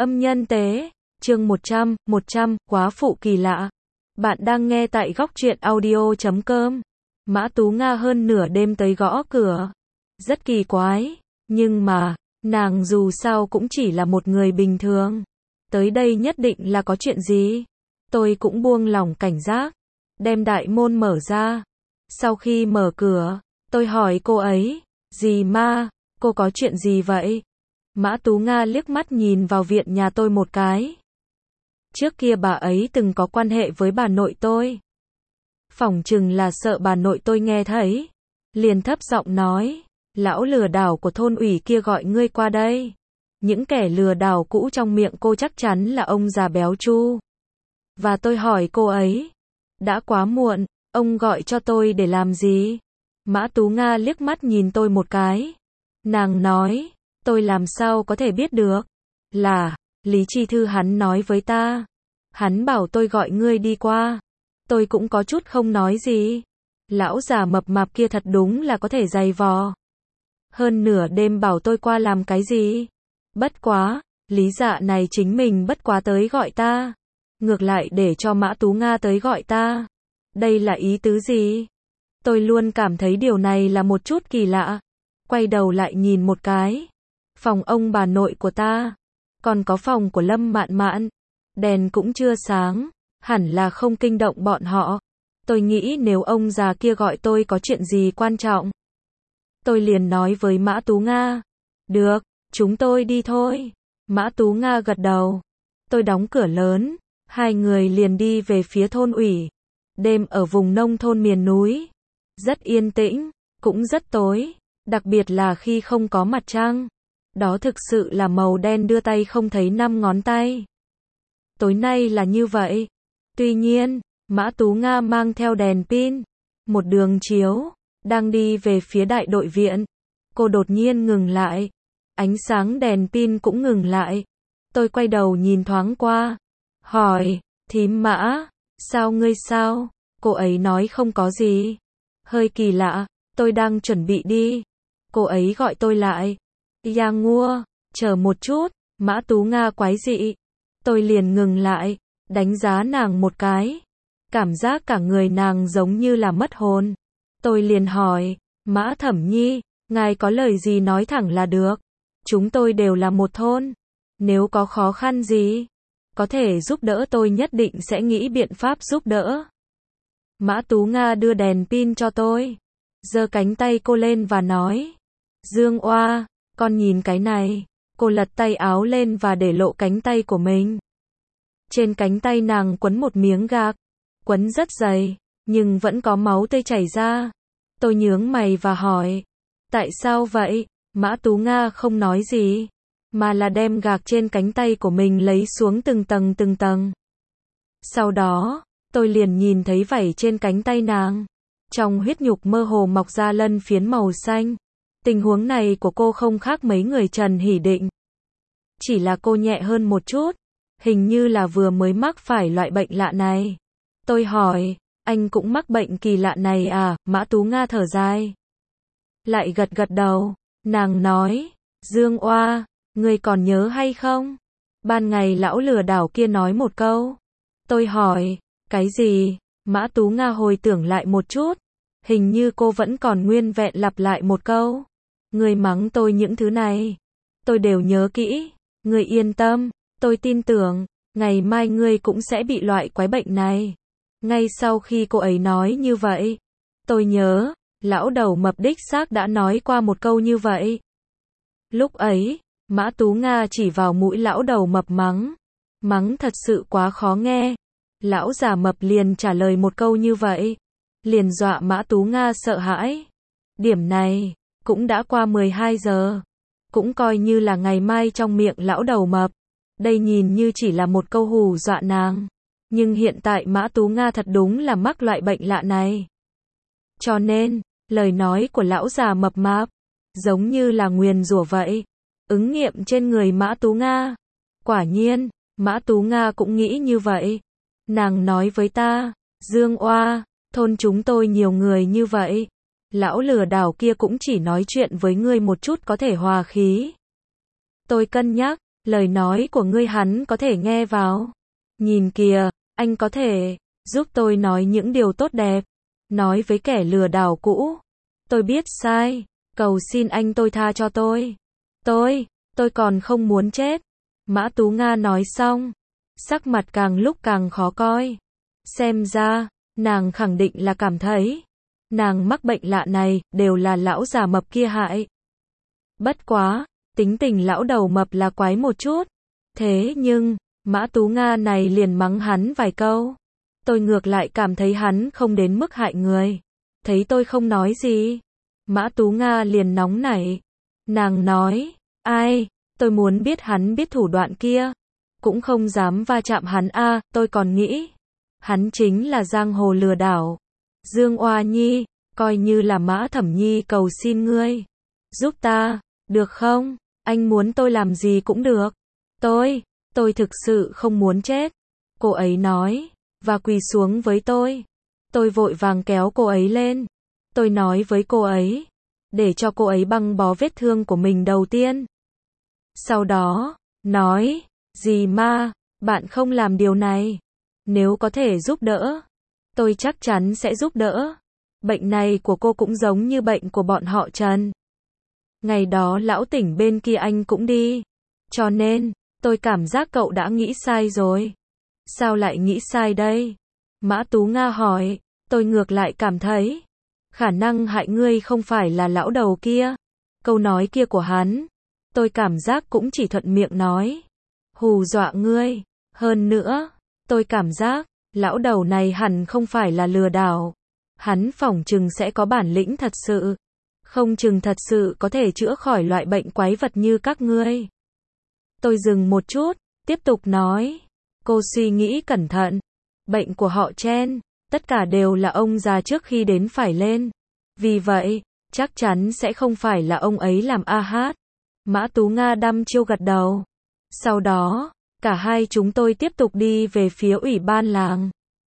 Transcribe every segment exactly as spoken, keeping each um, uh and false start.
Âm nhân tế, chương một trăm, một trăm, quá phụ kỳ lạ. Bạn đang nghe tại góc truyện audio chấm com. Mã Tú Nga hơn nửa đêm tới gõ cửa. Rất kỳ quái, nhưng mà, nàng dù sao cũng chỉ là một người bình thường. Tới đây nhất định là có chuyện gì. Tôi cũng buông lỏng cảnh giác, đem đại môn mở ra. Sau khi mở cửa, tôi hỏi cô ấy, dì Ma, cô có chuyện gì vậy? Mã Tú Nga liếc mắt nhìn vào viện nhà tôi một cái. Trước kia bà ấy từng có quan hệ với bà nội tôi. Phỏng chừng là sợ bà nội tôi nghe thấy. Liền thấp giọng nói, lão lừa đảo của thôn ủy kia gọi ngươi qua đây. Những kẻ lừa đảo cũ trong miệng cô chắc chắn là ông già béo Chu. Và tôi hỏi cô ấy, đã quá muộn, ông gọi cho tôi để làm gì? Mã Tú Nga liếc mắt nhìn tôi một cái. Nàng nói, tôi làm sao có thể biết được? Là, Lý Chi Thư hắn nói với ta. Hắn bảo tôi gọi ngươi đi qua. Tôi cũng có chút không nói gì. Lão già mập mạp kia thật đúng là có thể giày vò. Hơn nửa đêm bảo tôi qua làm cái gì? Bất quá, Lý dạ này chính mình bất quá tới gọi ta. Ngược lại để cho Mã Tú Nga tới gọi ta. Đây là ý tứ gì? Tôi luôn cảm thấy điều này là một chút kỳ lạ. Quay đầu lại nhìn một cái. Phòng ông bà nội của ta. Còn có phòng của Lâm Mạn Mạn. Đèn cũng chưa sáng. Hẳn là không kinh động bọn họ. Tôi nghĩ nếu ông già kia gọi tôi có chuyện gì quan trọng. Tôi liền nói với Mã Tú Nga. Được, chúng tôi đi thôi. Mã Tú Nga gật đầu. Tôi đóng cửa lớn. Hai người liền đi về phía thôn ủy. Đêm ở vùng nông thôn miền núi. Rất yên tĩnh, cũng rất tối. Đặc biệt là khi không có mặt trăng. Đó thực sự là màu đen đưa tay không thấy năm ngón tay. Tối nay là như vậy. Tuy nhiên, Mã Tú Nga mang theo đèn pin. Một đường chiếu, đang đi về phía đại đội viện. Cô đột nhiên ngừng lại. Ánh sáng đèn pin cũng ngừng lại. Tôi quay đầu nhìn thoáng qua. Hỏi, thím Mã, sao ngươi sao? Cô ấy nói không có gì. Hơi kỳ lạ, tôi đang chuẩn bị đi. Cô ấy gọi tôi lại. Ya ngua, chờ một chút, Mã Tú Nga quái dị. Tôi liền ngừng lại, đánh giá nàng một cái. Cảm giác cả người nàng giống như là mất hồn. Tôi liền hỏi, Mã Thẩm Nhi, ngài có lời gì nói thẳng là được. Chúng tôi đều là một thôn. Nếu có khó khăn gì, có thể giúp đỡ tôi nhất định sẽ nghĩ biện pháp giúp đỡ. Mã Tú Nga đưa đèn pin cho tôi. Giơ cánh tay cô lên và nói. Dương Oa, con nhìn cái này. Cô lật tay áo lên và để lộ cánh tay của mình. Trên cánh tay nàng quấn một miếng gạc. Quấn rất dày, nhưng vẫn có máu tươi chảy ra. Tôi nhướng mày và hỏi. Tại sao vậy? Mã Tú Nga không nói gì. Mà là đem gạc trên cánh tay của mình lấy xuống từng tầng từng tầng. Sau đó, tôi liền nhìn thấy vảy trên cánh tay nàng. Trong huyết nhục mơ hồ mọc ra lân phiến màu xanh. Tình huống này của cô không khác mấy người Trần Hỷ Định. Chỉ là cô nhẹ hơn một chút. Hình như là vừa mới mắc phải loại bệnh lạ này. Tôi hỏi, anh cũng mắc bệnh kỳ lạ này à? Mã Tú Nga thở dài. Lại gật gật đầu. Nàng nói, Dương Oa, ngươi còn nhớ hay không? Ban ngày lão lừa đảo kia nói một câu. Tôi hỏi, cái gì? Mã Tú Nga hồi tưởng lại một chút. Hình như cô vẫn còn nguyên vẹn lặp lại một câu. Ngươi mắng tôi những thứ này. Tôi đều nhớ kỹ. Ngươi yên tâm, tôi tin tưởng, ngày mai ngươi cũng sẽ bị loại quái bệnh này. Ngay sau khi cô ấy nói như vậy, tôi nhớ, lão đầu mập đích xác đã nói qua một câu như vậy. Lúc ấy, Mã Tú Nga chỉ vào mũi lão đầu mập mắng. Mắng thật sự quá khó nghe. Lão già mập liền trả lời một câu như vậy. Liền dọa Mã Tú Nga sợ hãi. Điểm này, cũng đã qua mười hai giờ. Cũng coi như là ngày mai trong miệng lão đầu mập. Đây nhìn như chỉ là một câu hù dọa nàng. Nhưng hiện tại Mã Tú Nga thật đúng là mắc loại bệnh lạ này. Cho nên, lời nói của lão già mập mạp, giống như là nguyền rủa vậy. Ứng nghiệm trên người Mã Tú Nga. Quả nhiên, Mã Tú Nga cũng nghĩ như vậy. Nàng nói với ta, Dương Oa, thôn chúng tôi nhiều người như vậy. Lão lừa đảo kia cũng chỉ nói chuyện với ngươi một chút có thể hòa khí. Tôi cân nhắc, Lời nói của ngươi hắn có thể nghe vào. Nhìn kìa, anh có thể giúp tôi nói những điều tốt đẹp. Nói với kẻ lừa đảo cũ. Tôi biết sai. Cầu xin anh tôi tha cho tôi. Tôi, tôi còn không muốn chết. Mã Tú Nga nói xong. Sắc mặt càng lúc càng khó coi. Xem ra, nàng khẳng định là cảm thấy. Nàng mắc bệnh lạ này, đều là lão già mập kia hại. Bất quá, tính tình lão đầu mập là quái một chút. Thế nhưng, Mã Tú Nga này liền mắng hắn vài câu. Tôi ngược lại cảm thấy hắn không đến mức hại người. Thấy tôi không nói gì. Mã Tú Nga liền nóng nảy. Nàng nói, ai, tôi muốn biết hắn biết thủ đoạn kia. Cũng không dám va chạm hắn a, tôi còn nghĩ. Hắn chính là giang hồ lừa đảo. Dương Oa Nhi, coi như là Mã Thẩm Nhi cầu xin ngươi. Giúp ta, được không? Anh muốn tôi làm gì cũng được. Tôi, tôi thực sự không muốn chết. Cô ấy nói, và quỳ xuống với tôi. Tôi vội vàng kéo cô ấy lên. Tôi nói với cô ấy, để cho cô ấy băng bó vết thương của mình đầu tiên. Sau đó, nói, dì ma, bạn không làm điều này. Nếu có thể giúp đỡ, tôi chắc chắn sẽ giúp đỡ. Bệnh này của cô cũng giống như bệnh của bọn họ Trần. Ngày đó lão tỉnh bên kia anh cũng đi. Cho nên, tôi cảm giác cậu đã nghĩ sai rồi. Sao lại nghĩ sai đây? Mã Tú Nga hỏi, tôi ngược lại cảm thấy, khả năng hại ngươi không phải là lão đầu kia. Câu nói kia của hắn, tôi cảm giác cũng chỉ thuận miệng nói. Hù dọa ngươi. Hơn nữa, tôi cảm giác, lão đầu này hẳn không phải là lừa đảo. Hắn phỏng chừng sẽ có bản lĩnh thật sự. Không chừng thật sự có thể chữa khỏi loại bệnh quái vật như các ngươi. Tôi dừng một chút, tiếp tục nói. Cô suy nghĩ cẩn thận. Bệnh của họ Chen, tất cả đều là ông già trước khi đến phải lên. Vì vậy, chắc chắn sẽ không phải là ông ấy làm a hát. Mã Tú Nga đăm chiêu gật đầu. Sau đó, cả hai chúng tôi tiếp tục đi về phía ủy ban làng.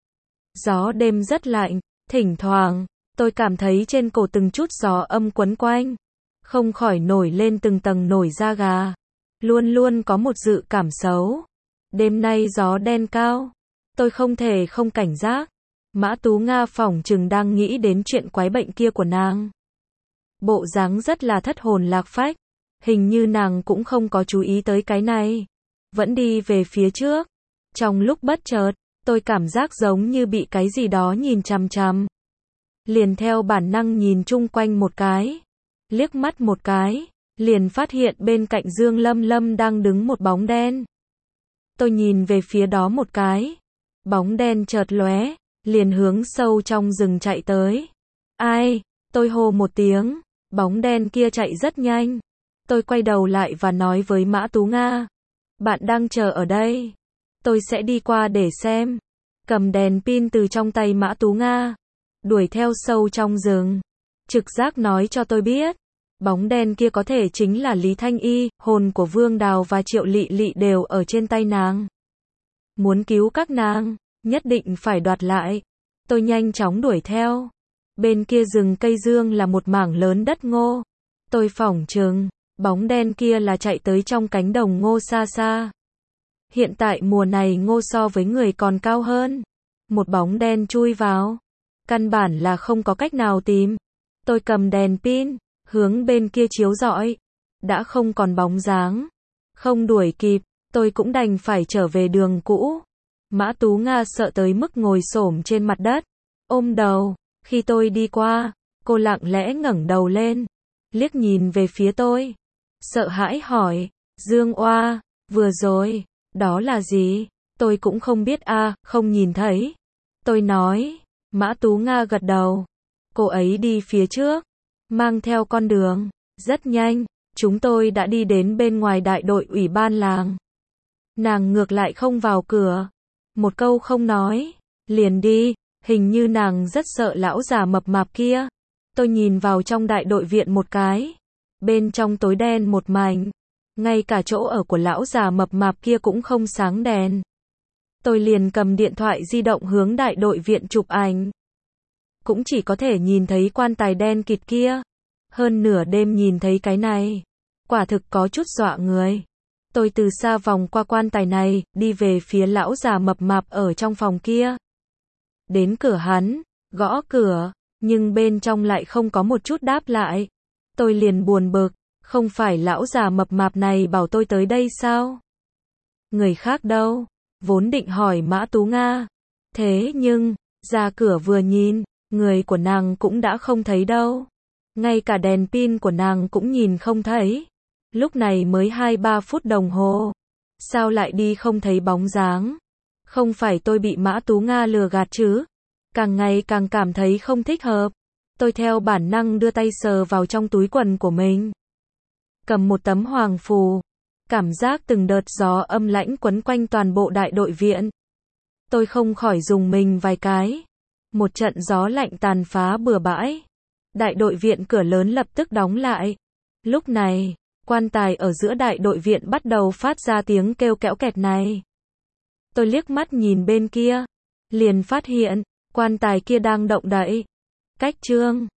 Gió đêm rất lạnh, thỉnh thoảng, tôi cảm thấy trên cổ từng chút gió âm quấn quanh. Không khỏi nổi lên từng tầng nổi da gà. Luôn luôn có một dự cảm xấu. Đêm nay gió đen cao. Tôi không thể không cảnh giác. Mã Tú Nga phỏng chừng đang nghĩ đến chuyện quái bệnh kia của nàng. Bộ dáng rất là thất hồn lạc phách. Hình như nàng cũng không có chú ý tới cái này. Vẫn đi về phía trước. Trong lúc bất chợt, tôi cảm giác giống như bị cái gì đó nhìn chằm chằm. Liền theo bản năng nhìn chung quanh một cái. Liếc mắt một cái. Liền phát hiện bên cạnh Dương Lâm Lâm đang đứng một bóng đen. Tôi nhìn về phía đó một cái. Bóng đen chợt lóe, liền hướng sâu trong rừng chạy tới. Ai? Tôi hô một tiếng. Bóng đen kia chạy rất nhanh. Tôi quay đầu lại và nói với Mã Tú Nga. Bạn đang chờ ở đây. Tôi sẽ đi qua để xem. Cầm đèn pin từ trong tay Mã Tú Nga. Đuổi theo sâu trong rừng. Trực giác nói cho tôi biết. Bóng đen kia có thể chính là Lý Thanh Y, hồn của Vương Đào và Triệu Lị Lị đều ở trên tay nàng. Muốn cứu các nàng, nhất định phải đoạt lại. Tôi nhanh chóng đuổi theo. Bên kia rừng cây dương là một mảng lớn đất ngô. Tôi phỏng chừng, bóng đen kia là chạy tới trong cánh đồng ngô xa xa. Hiện tại mùa này ngô so với người còn cao hơn. Một bóng đen chui vào. Căn bản là không có cách nào tìm. Tôi cầm đèn pin, hướng bên kia chiếu rọi. Đã không còn bóng dáng. Không đuổi kịp, tôi cũng đành phải trở về đường cũ. Mã Tú Nga sợ tới mức ngồi xổm trên mặt đất, ôm đầu. Khi tôi đi qua, cô lặng lẽ ngẩng đầu lên, liếc nhìn về phía tôi. Sợ hãi hỏi, Dương Oa, vừa rồi, đó là gì? Tôi cũng không biết a, à, không nhìn thấy. Tôi nói, Mã Tú Nga gật đầu. Cô ấy đi phía trước, mang theo con đường. Rất nhanh, chúng tôi đã đi đến bên ngoài đại đội ủy ban làng. Nàng ngược lại không vào cửa. Một câu không nói, liền đi. Hình như nàng rất sợ lão già mập mạp kia. Tôi nhìn vào trong đại đội viện một cái. Bên trong tối đen một mảnh. Ngay cả chỗ ở của lão già mập mạp kia cũng không sáng đèn. Tôi liền cầm điện thoại di động hướng đại đội viện chụp ảnh. Cũng chỉ có thể nhìn thấy quan tài đen kịt kia. Hơn nửa đêm nhìn thấy cái này. Quả thực có chút dọa người. Tôi từ xa vòng qua quan tài này, đi về phía lão già mập mạp ở trong phòng kia. Đến cửa hắn, gõ cửa, nhưng bên trong lại không có một chút đáp lại. Tôi liền buồn bực, không phải lão già mập mạp này bảo tôi tới đây sao? Người khác đâu? Vốn định hỏi Mã Tú Nga. Thế nhưng, ra cửa vừa nhìn, người của nàng cũng đã không thấy đâu. Ngay cả đèn pin của nàng cũng nhìn không thấy. Lúc này mới hai ba phút đồng hồ. Sao lại đi không thấy bóng dáng? Không phải tôi bị Mã Tú Nga lừa gạt chứ? Càng ngày càng cảm thấy không thích hợp. Tôi theo bản năng đưa tay sờ vào trong túi quần của mình. Cầm một tấm hoàng phù. Cảm giác từng đợt gió âm lãnh quấn quanh toàn bộ đại đội viện. Tôi không khỏi rùng mình vài cái. Một trận gió lạnh tàn phá bừa bãi. Đại đội viện cửa lớn lập tức đóng lại. Lúc này, quan tài ở giữa đại đội viện bắt đầu phát ra tiếng kêu kẽo kẹt này. Tôi liếc mắt nhìn bên kia, liền phát hiện, quan tài kia đang động đậy. Cách chương